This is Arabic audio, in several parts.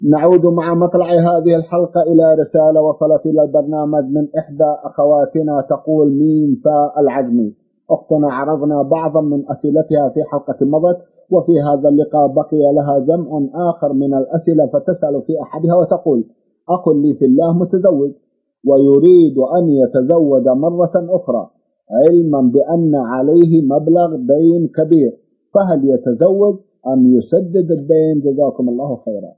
نعود مع مطلع هذه الحلقة إلى رسالة وصلت إلى البرنامج من إحدى أخواتنا تقول ميم فاء العجمي. أختنا عرضنا بعضا من أسئلتها في حلقة مضت، وفي هذا اللقاء بقي لها جمع آخر من الأسئلة، فتسأل في أحدها وتقول: أخ لي في الله متزوج ويريد أن يتزوج مرة أخرى، علما بأن عليه مبلغ دين كبير، فهل يتزوج أم يسدد الدين؟ جزاكم الله خيرا.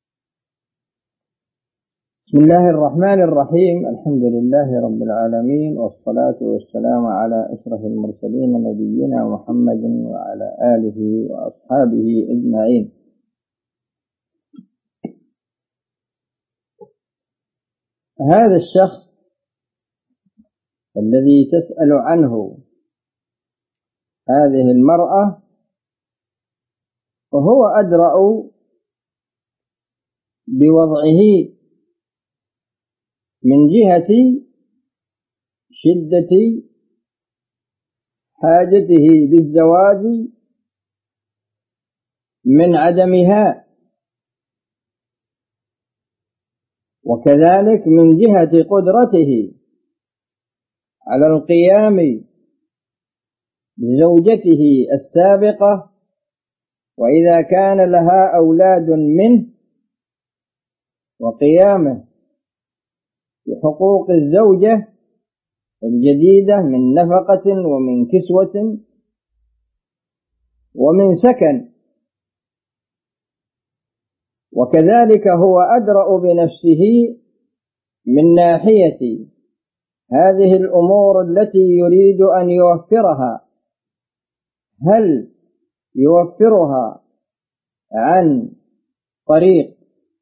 بسم الله الرحمن الرحيم. الحمد لله رب العالمين، والصلاة والسلام على أشرف المرسلين نبينا محمد وعلى آله وأصحابه أجمعين. هذا الشخص الذي تسأل عنه هذه المرأة وهو أدرأ بوضعه من جهة شدة حاجته للزواج من عدمها، وكذلك من جهة قدرته على القيام بزوجته السابقة، وإذا كان لها أولاد منه، وقيامه بحقوق الزوجة الجديدة من نفقة ومن كسوة ومن سكن. وكذلك هو أدرأ بنفسه من ناحية هذه الأمور التي يريد أن يوفرها، هل يوفرها عن طريق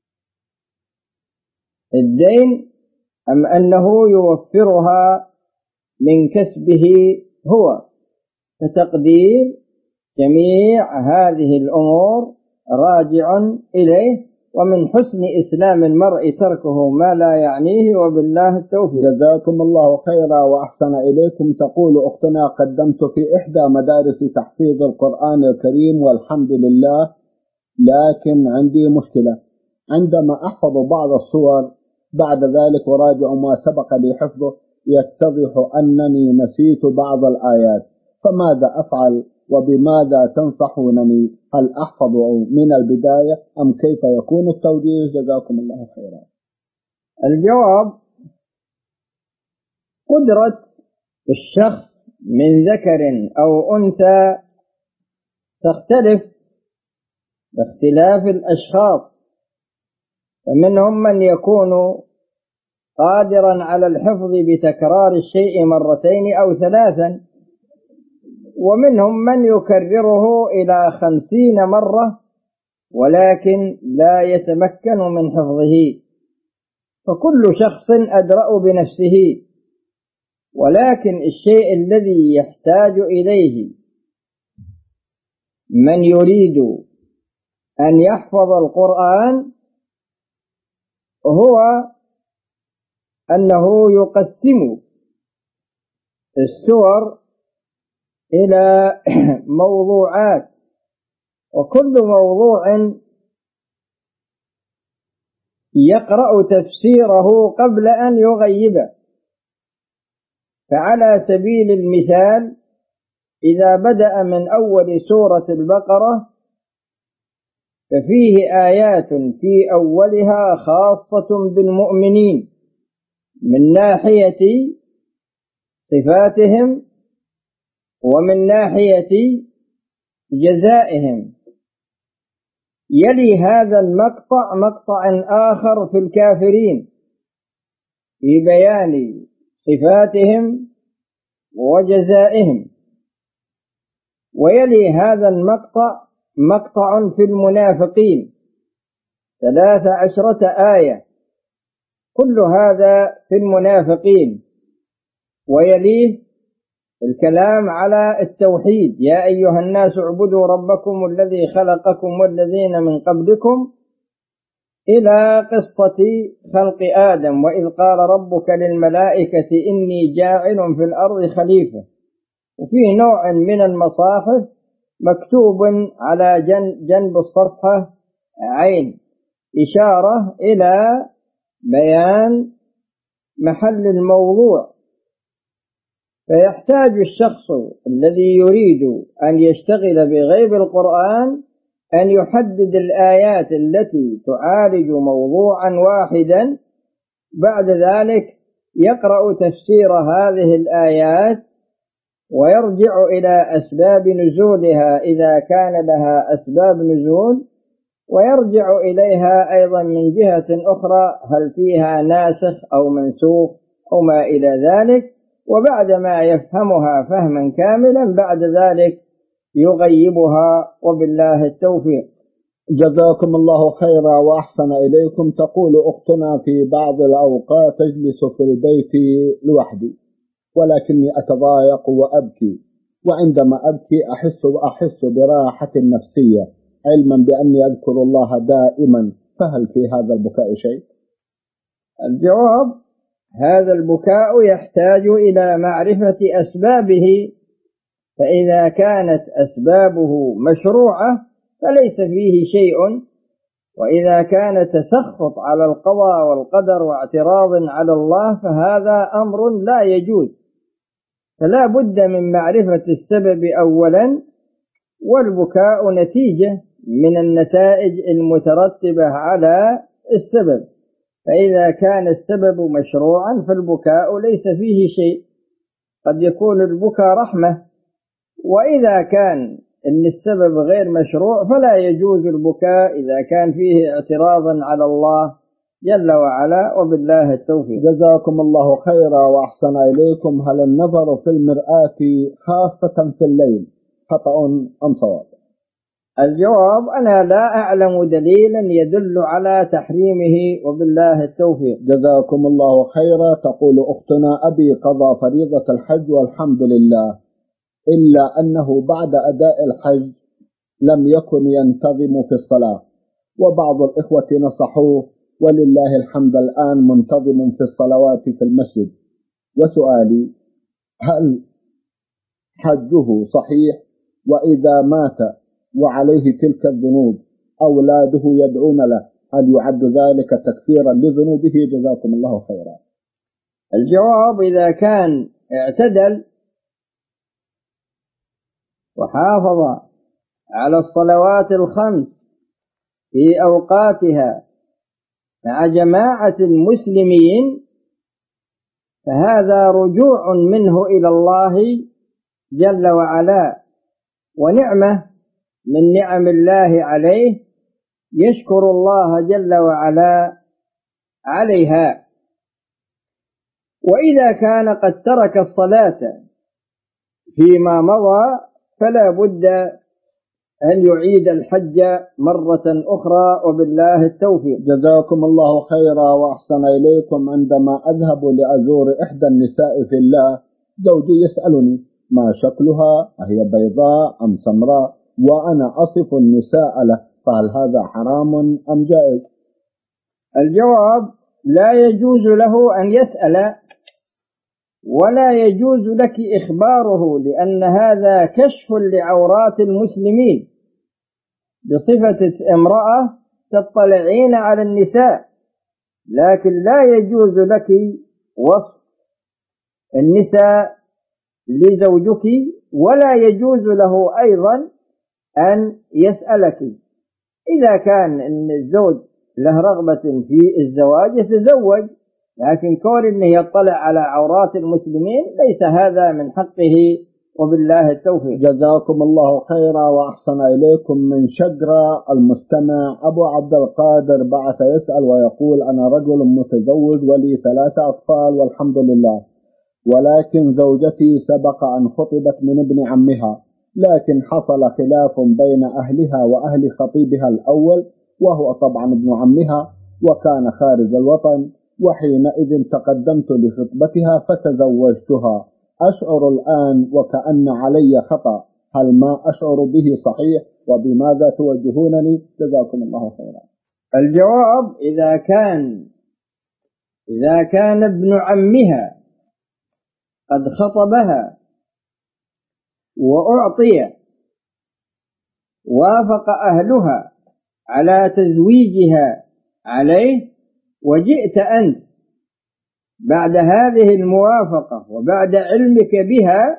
الدين أم أنه يوفرها من كسبه هو؟ فتقدير جميع هذه الأمور راجع إليه، ومن حسن إسلام المرء تركه ما لا يعنيه، وبالله التوفيق. جزاكم الله خيرا وأحسن إليكم. تقول أختنا: قدمت في إحدى مدارس تحفيظ القرآن الكريم والحمد لله، لكن عندي مشكلة، عندما أحفظ بعض الصور بعد ذلك وراجع ما سبق لي حفظه يتضح أنني نسيت بعض الآيات، فماذا أفعل وبماذا تنصحونني؟ هل أحفظ من البداية أم كيف يكون التوجيه؟ جزاكم الله خيرا. الجواب: قدرة الشخص من ذكر أو أنثى تختلف باختلاف الأشخاص، فمنهم من يكون قادرا على الحفظ بتكرار الشيء مرتين أو ثلاثا، ومنهم من يكرره إلى 50 مرة ولكن لا يتمكن من حفظه. فكل شخص أدرأ بنفسه، ولكن الشيء الذي يحتاج إليه من يريد أن يحفظ القرآن هو أنه يقسم السور إلى موضوعات، وكل موضوع يقرأ تفسيره قبل أن يغيبه. فعلى سبيل المثال، إذا بدأ من أول سورة البقرة ففيه آيات في أولها خاصة بالمؤمنين من ناحية صفاتهم ومن ناحية جزائهم. يلي هذا المقطع مقطع آخر في الكافرين في بيان صفاتهم وجزائهم، ويلي هذا المقطع مقطع في المنافقين 13 آية، كل هذا في المنافقين. ويليه الكلام على التوحيد: يا أيها الناس اعبدوا ربكم الذي خلقكم والذين من قبلكم، إلى قصة خلق آدم: وإذ قال ربك للملائكة إني جاعل في الأرض خليفة. وفيه نوع من المصاحف مكتوب على جنب الصفحة عين، إشارة إلى بيان محل الموضوع، فيحتاج الشخص الذي يريد أن يشتغل بغيب القرآن أن يحدد الآيات التي تعالج موضوعا واحدا، بعد ذلك يقرأ تفسير هذه الآيات ويرجع إلى أسباب نزولها إذا كان لها أسباب نزول، ويرجع إليها أيضا من جهة أخرى هل فيها ناسخ أو منسوخ أو ما إلى ذلك، وبعدما يفهمها فهما كاملا بعد ذلك يغيبها، وبالله التوفيق. جزاكم الله خيرا وأحسن إليكم. تقول أختنا: في بعض الأوقات أجلس في البيت لوحدي ولكني أتضايق وأبكي، وعندما أبكي أحس براحة نفسية، علما بأني أذكر الله دائما، فهل في هذا البكاء شيء؟ الجواب: هذا البكاء يحتاج إلى معرفة أسبابه، فإذا كانت أسبابه مشروعة فليس فيه شيء، وإذا كان تسخط على القضاء والقدر واعتراض على الله فهذا أمر لا يجوز، فلا بد من معرفة السبب أولا، والبكاء نتيجة من النتائج المترتبة على السبب، فإذا كان السبب مشروعا فالبكاء ليس فيه شيء، قد يكون البكاء رحمة، وإذا كان إن السبب غير مشروع فلا يجوز البكاء إذا كان فيه اعتراضا على الله جل وعلا، وبالله التوفيق. جزاكم الله خيرا وأحسن إليكم. هل النظر في المرآة خاصة في الليل خطأ أم صواب؟ الجواب: أنا لا أعلم دليلا يدل على تحريمه، وبالله التوفيق. جزاكم الله خيرا. تقول أختنا: أبي قضى فريضة الحج والحمد لله، إلا أنه بعد أداء الحج لم يكن ينتظم في الصلاة، وبعض الإخوة نصحوه، ولله الحمد الآن منتظم في الصلوات في المسجد. وسؤالي: هل حجه صحيح؟ وإذا مات وعليه تلك الذنوب أولاده يدعون له، هل يعد ذلك تكفيرا لذنوبه؟ جزاكم الله خيرا. الجواب: إذا كان اعتدل وحافظ على الصلوات الخمس في أوقاتها مع جماعة المسلمين فهذا رجوع منه إلى الله جل وعلا، ونعمة من نعم الله عليه يشكر الله جل وعلا عليها. وإذا كان قد ترك الصلاة فيما مضى فلا بد أن يعيد الحج مرة أخرى، وبالله التوفيق. جزاكم الله خيرا وأحسن إليكم. عندما أذهب لأزور إحدى النساء في الله زوجي يسألني ما شكلها، أهي بيضاء أم سمراء، وأنا أصف النساء له، فهل هذا حرام أم جائز؟ الجواب: لا يجوز له أن يسأل، ولا يجوز لك إخباره، لأن هذا كشف لعورات المسلمين بصفة امرأة تطلعين على النساء، لكن لا يجوز لك وصف النساء لزوجك، ولا يجوز له أيضا أن يسألك. إذا كان إن الزوج له رغبة في الزواج يتزوج، لكن كون إنه يطلع على عورات المسلمين ليس هذا من حقه، وبالله التوفيق. جزاكم الله خيرا وأحسن إليكم. من شجرة المستمع أبو عبد القادر بعث يسأل ويقول: أنا رجل متزوج ولي 3 أطفال والحمد لله، ولكن زوجتي سبق أن خطبت من ابن عمها، لكن حصل خلاف بين أهلها وأهل خطيبها الأول، وهو طبعا ابن عمها وكان خارج الوطن، وحينئذ تقدمت لخطبتها فتزوجتها. أشعر الآن وكأن علي خطأ، هل ما أشعر به صحيح؟ وبماذا توجهونني؟ جزاكم الله خيرا. الجواب: إذا كان ابن عمها قد خطبها وأعطي وافق أهلها على تزويجها عليه وجئت أنت بعد هذه الموافقة وبعد علمك بها،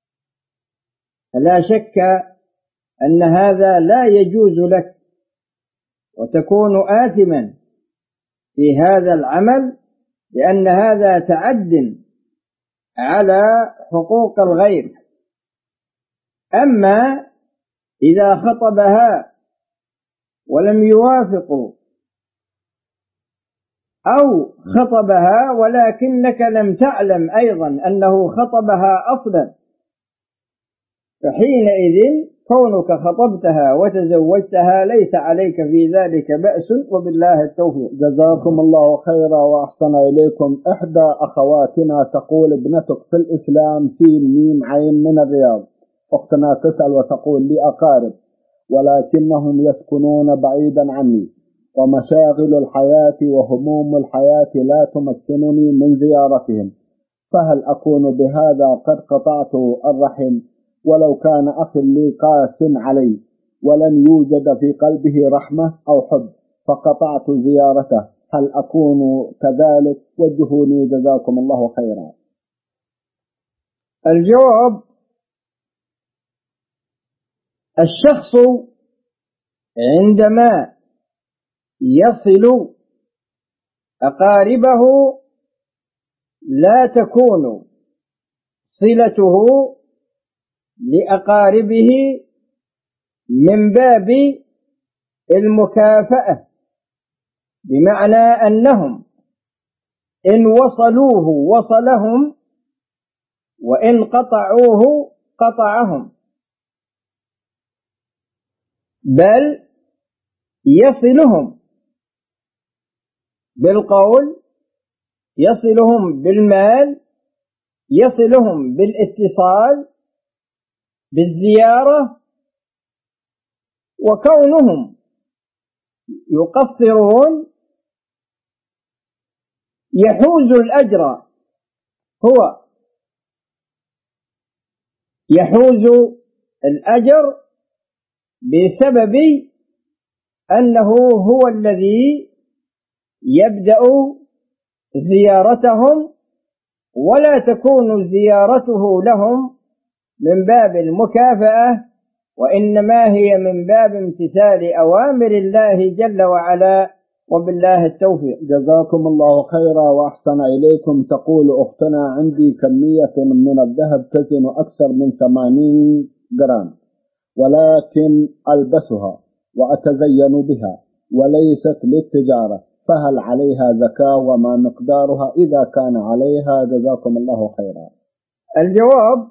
فلا شك أن هذا لا يجوز لك، وتكون آثما في هذا العمل، لأن هذا تعد على حقوق الغير. أما إذا خطبها ولم يوافقوا، أو خطبها ولكنك لم تعلم أيضا أنه خطبها أصلا، فحينئذ كونك خطبتها وتزوجتها ليس عليك في ذلك بأس، وبالله التوفيق. جزاكم الله خيرا وأحسن إليكم. إحدى أخواتنا تقول: ابنتك في الإسلام سين ميم عين من الرياض. أختنا تسأل وتقول: لي أقارب ولكنهم يسكنون بعيدا عني، ومشاغل الحياة وهموم الحياة لا تمكنني من زيارتهم، فهل أكون بهذا قد قطعت الرحم؟ ولو كان أخي لي قاس علي ولن يوجد في قلبه رحمة أو حب فقطعت زيارته، هل أكون كذلك؟ وجهوني جزاكم الله خيرا. الجواب: الشخص عندما يصل أقاربه لا تكون صلته لأقاربه من باب المكافأة، بمعنى أنهم إن وصلوه وصلهم، وإن قطعوه قطعهم، بل يصلهم بالقول، يصلهم بالمال، يصلهم بالاتصال، بالزيارة. وكونهم يقصرون يحوز الأجر، هو يحوز الأجر بسبب أنه هو الذي يبدأ زيارتهم، ولا تكون زيارته لهم من باب المكافأة، وإنما هي من باب امتثال أوامر الله جل وعلا، وبالله التوفيق. جزاكم الله خيرا وأحسن إليكم. تقول أختنا: عندي كمية من الذهب تزن أكثر من 80 جرام، ولكن ألبسها وأتزين بها وليست للتجارة، فهل عليها زكاة وما مقدارها إذا كان عليها؟ جزاكم الله خيرا. الجواب: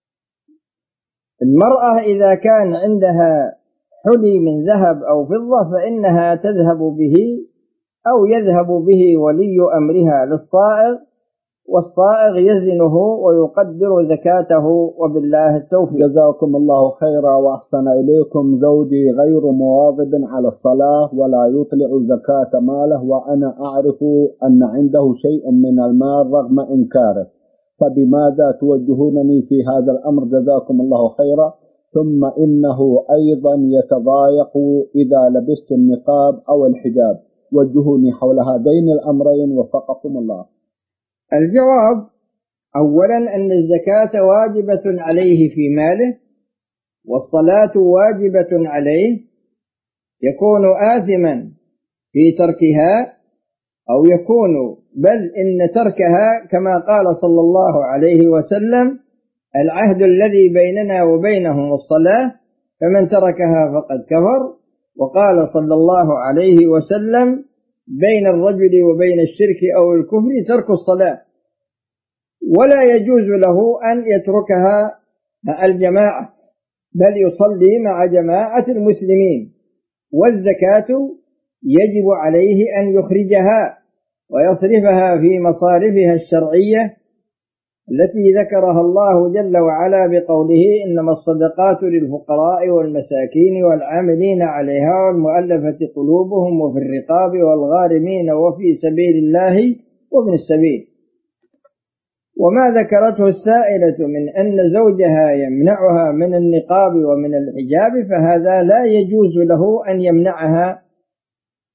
المرأة إذا كان عندها حلي من ذهب أو فضة فإنها تذهب به أو يذهب به ولي أمرها للصائغ، والصائغ يزنه ويقدر زكاته، وبالله التوفيق. جزاكم الله خيرا وأحسن إليكم. زوجي غير مواظب على الصلاة ولا يطلع زكاة ماله، وأنا أعرف أن عنده شيء من المال رغم إنكاره، فبماذا توجهونني في هذا الأمر؟ جزاكم الله خيرا. ثم إنه أيضا يتضايق إذا لبست النقاب أو الحجاب، وجهوني حول هذين الأمرين وفقكم الله. الجواب: أولا أن الزكاة واجبة عليه في ماله، والصلاة واجبة عليه، يكون آثما في تركها، أو يكون بل إن تركها كما قال صلى الله عليه وسلم: العهد الذي بيننا وبينهم الصلاة، فمن تركها فقد كفر. وقال صلى الله عليه وسلم: بين الرجل وبين الشرك أو الكفر ترك الصلاة، ولا يجوز له أن يتركها مع الجماعة، بل يصلي مع جماعة المسلمين. والزكاة يجب عليه أن يخرجها ويصرفها في مصارفها الشرعية التي ذكرها الله جل وعلا بقوله: إنما الصدقات للفقراء والمساكين والعاملين عليها والمؤلفة قلوبهم وفي الرقاب والغارمين وفي سبيل الله وابن السبيل. وما ذكرته السائلة من أن زوجها يمنعها من النقاب ومن الحجاب، فهذا لا يجوز له أن يمنعها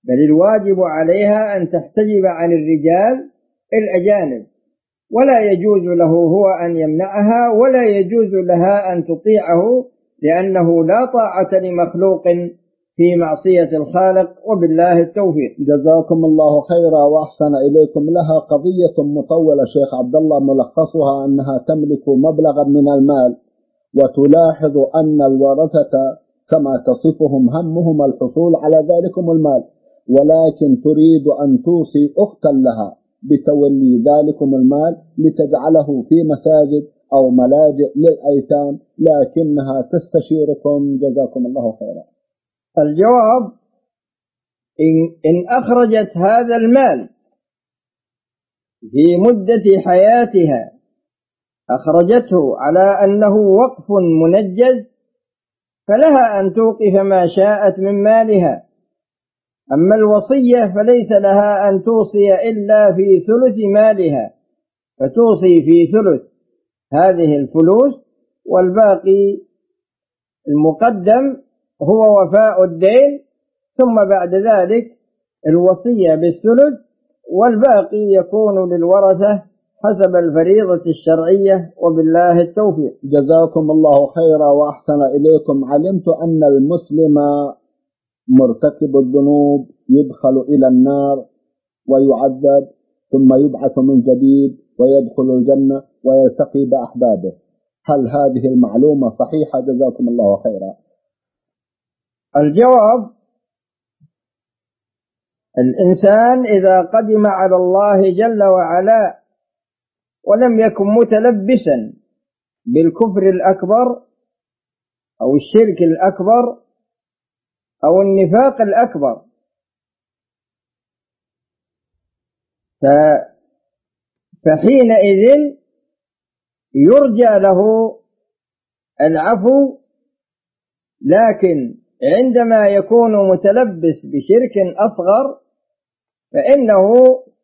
بل الواجب عليها أن تحتجب عن الرجال الأجانب، ولا يجوز له هو أن يمنعها، ولا يجوز لها أن تطيعه، لأنه لا طاعة لمخلوق في معصية الخالق. وبالله التوفيق. جزاكم الله خيرا وأحسن إليكم. لها قضية مطولة شيخ عبد الله، ملخصها أنها تملك مبلغا من المال، وتلاحظ أن الورثة كما تصفهم همهم الحصول على ذلكم المال، ولكن تريد أن توصي أختا لها بتولي ذلكم المال لتجعله في مساجد أو ملاجئ للأيتام، لكنها تستشيركم. جزاكم الله خيرا. الجواب: إن أخرجت هذا المال في مدة حياتها، أخرجته على أنه وقف منجز، فلها أن توقف ما شاءت من مالها. أما الوصية فليس لها أن توصي إلا في ثلث مالها، فتوصي في ثلث هذه الفلوس، والباقي المقدم هو وفاء الدين، ثم بعد ذلك الوصية بالثلث، والباقي يكون للورثة حسب الفريضة الشرعية. وبالله التوفيق. جزاكم الله خيرا وأحسن إليكم. علمت أن المسلم مرتكب الذنوب يدخل إلى النار ويعذب، ثم يبعث من جديد ويدخل الجنة ويلتقي بأحبابه. هل هذه المعلومة صحيحة؟ جزاكم الله خيرا. الجواب: الإنسان إذا قدم على الله جل وعلا ولم يكن متلبسا بالكفر الأكبر أو الشرك الأكبر أو النفاق الأكبر، فحينئذ يرجى له العفو. لكن عندما يكون متلبس بشرك أصغر فإنه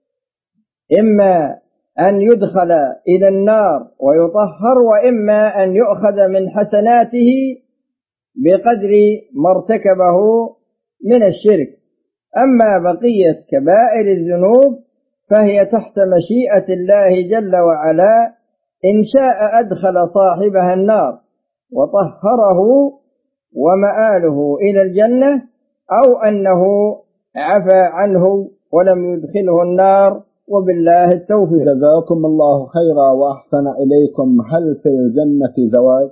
إما أن يدخل إلى النار ويطهر، وإما أن يؤخذ من حسناته بقدر ما ارتكبه من الشرك. أما بقية كبائر الذنوب فهي تحت مشيئة الله جل وعلا، إن شاء أدخل صاحبها النار وطهره ومآله إلى الجنة، أو أنه عفى عنه ولم يدخله النار. وبالله التوفيق. جزاكم الله خيرا وأحسن إليكم. هل في الجنة زواج؟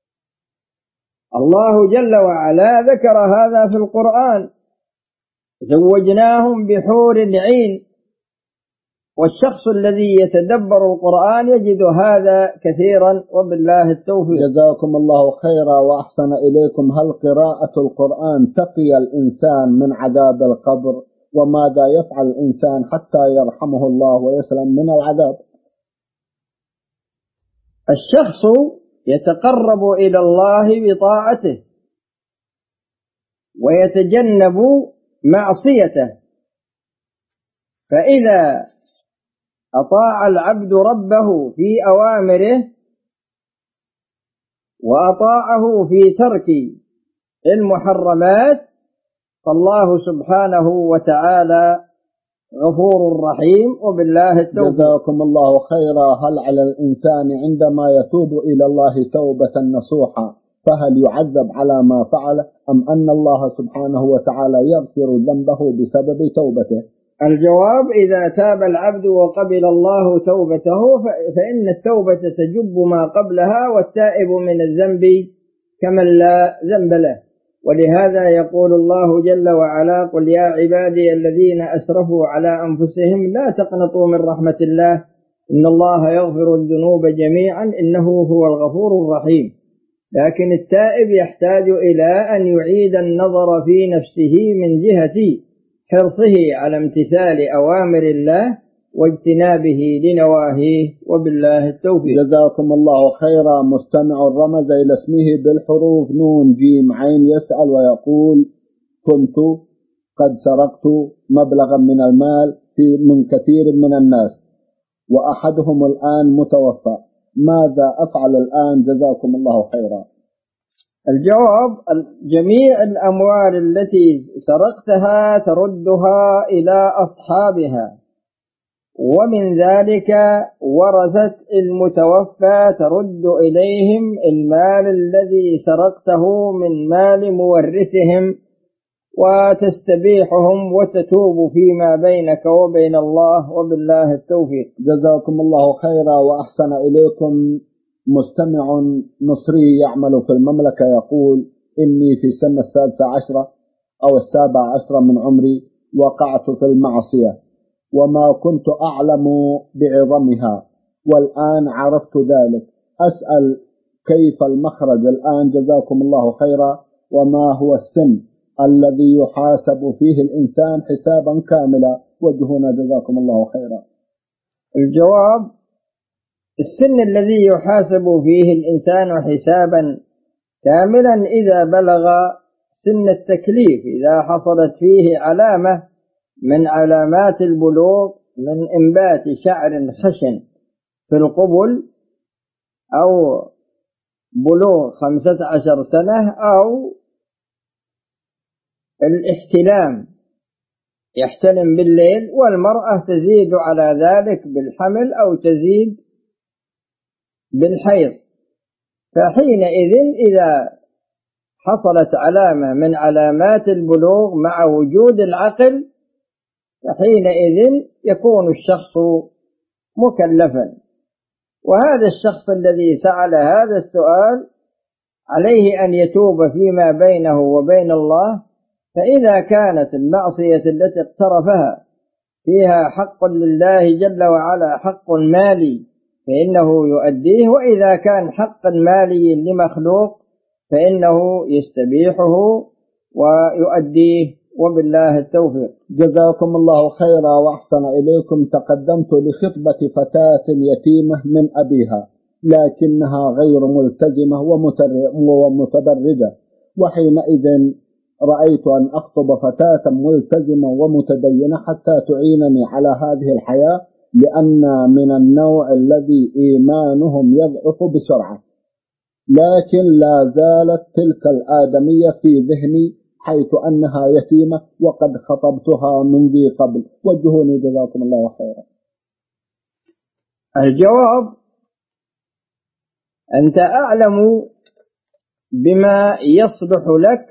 الله جل وعلا ذكر هذا في القرآن: زوجناهم بحور عين. والشخص الذي يتدبر القرآن يجد هذا كثيرا. وبالله التوفيق. جزاكم الله خيرا وأحسن إليكم. هل قراءة القرآن تقي الإنسان من عذاب القبر؟ وماذا يفعل الإنسان حتى يرحمه الله ويسلم من العذاب؟ الشخص يتقرب إلى الله بطاعته ويتجنب معصيته، فإذا أطاع العبد ربه في أوامره وأطاعه في ترك المحرمات فالله سبحانه وتعالى غفور رحيم. وبالله التوفيق. جزاكم الله خيرا. هل على الإنسان عندما يتوب إلى الله توبة نصوحة فهل يعذب على ما فعل، أم أن الله سبحانه وتعالى يغفر ذنبه بسبب توبته؟ الجواب: إذا تاب العبد وقبل الله توبته فإن التوبة تجب ما قبلها، والتائب من الذنب كمن لا ذنب له. ولهذا يقول الله جل وعلا: قل يا عبادي الذين أسرفوا على أنفسهم لا تقنطوا من رحمة الله إن الله يغفر الذنوب جميعا إنه هو الغفور الرحيم. لكن التائب يحتاج إلى أن يعيد النظر في نفسه من جهة حرصه على امتثال أوامر الله واجتنابه لنواهيه. وبالله التوفيق. جزاكم الله خيرا. مستمع رمز إلى اسمه بالحروف نون جيم عين يسأل ويقول: كنت قد سرقت مبلغا من المال من كثير من الناس، وأحدهم الآن متوفى، ماذا أفعل الآن؟ جزاكم الله خيرا. الجواب: جميع الأموال التي سرقتها تردها إلى أصحابها، ومن ذلك ورثة المتوفى ترد إليهم المال الذي سرقته من مال مورثهم، وتستبيحهم وتتوب فيما بينك وبين الله، وبالله التوفيق. جزاكم الله خيرا وأحسن إليكم. مستمع مصري يعمل في المملكة يقول: إني في سن 16 أو 17 من عمري وقعت في المعصية وما كنت أعلم بعظمها، والآن عرفت ذلك. أسأل كيف المخرج الآن جزاكم الله خيرا، وما هو السن الذي يحاسب فيه الإنسان حسابا كاملا؟ وجهنا جزاكم الله خيرا. الجواب: السن الذي يحاسب فيه الإنسان حسابا كاملا إذا بلغ سن التكليف، إذا حصلت فيه علامة من علامات البلوغ، من إنبات شعر خشن في القبل، أو بلوغ 15 سنة، أو الاحتلام، يحتلم بالليل، والمرأة تزيد على ذلك بالحمل أو تزيد بالحيض. فحينئذ إذا حصلت علامة من علامات البلوغ مع وجود العقل، فحينئذ يكون الشخص مكلفا. وهذا الشخص الذي سأل هذا السؤال عليه أن يتوب فيما بينه وبين الله، فإذا كانت المعصية التي اقترفها فيها حق لله جل وعلا، حق مالي، فإنه يؤديه، وإذا كان حقا مالي لمخلوق فإنه يستبيحه ويؤديه، وبالله التوفيق. جزاكم الله خيرا وأحسن إليكم. تقدمت لخطبة فتاة يتيمة من أبيها، لكنها غير ملتزمة ومتبرجة، وحينئذ رأيت أن أخطب فتاة ملتزمة ومتدينة حتى تعينني على هذه الحياة، لأن من النوع الذي إيمانهم يضعف بسرعة، لكن لا زالت تلك الآدمية في ذهني حيث أنها يتيمة وقد خطبتها من ذي قبل. وجهوني جزاكم الله خيرا. الجواب: أنت أعلم بما يصلح لك،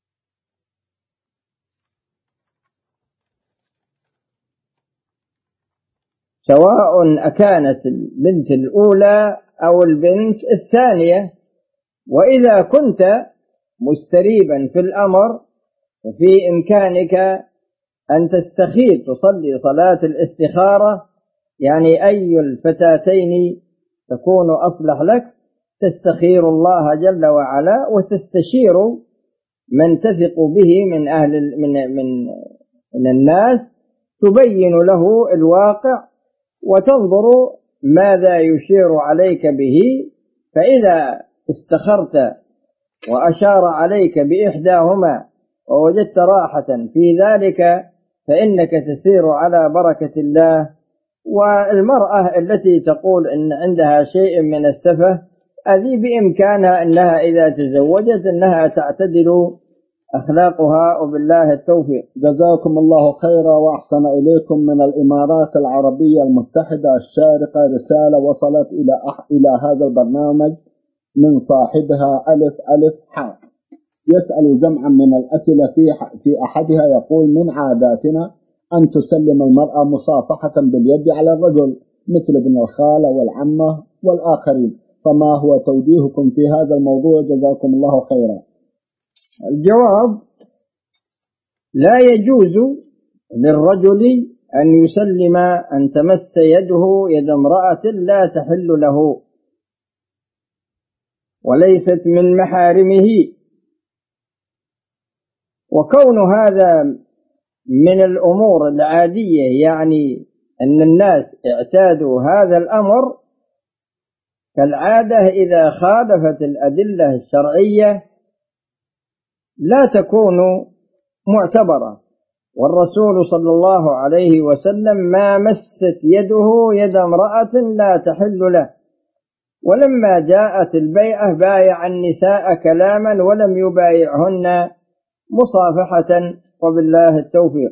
سواء أكانت البنت الأولى أو البنت الثانية. وإذا كنت مستريبا في الأمر ففي إمكانك أن تستخير، تصلي صلاة الاستخارة، يعني أي الفتاتين تكون أصلح لك، تستخير الله جل وعلا وتستشير من تثق به من أهل من الناس، تبين له الواقع وتنظر ماذا يشير عليك به. فإذا استخرت وأشار عليك بإحداهما ووجدت راحة في ذلك فإنك تسير على بركة الله. والمرأة التي تقول إن عندها شيء من السفة، هذه بإمكانها أنها إذا تزوجت أنها تعتدل أخلاقها، وبالله التوفيق. جزاكم الله خيرا وأحسن إليكم. من الإمارات العربية المتحدة الشارقة رسالة وصلت إلى هذا البرنامج من صاحبها ألف حاء، يسأل جمعا من الأسئلة في أحدها يقول: من عاداتنا أن تسلم المرأة مصافحة باليد على الرجل مثل ابن الخالة والعمة والآخرين، فما هو توجيهكم في هذا الموضوع؟ جزاكم الله خيرا. الجواب: لا يجوز للرجل أن يسلم، أن تمس يده يد امرأة لا تحل له وليست من محارمه. وكون هذا من الأمور العادية، يعني أن الناس اعتادوا هذا الأمر، كالعادة إذا خالفت الأدلة الشرعية لا تكون معتبرة. والرسول صلى الله عليه وسلم ما مست يده يد امرأة لا تحل له، ولما جاءت البيعة بايع النساء كلاما ولم يبايعهن مصافحة، وبالله التوفيق.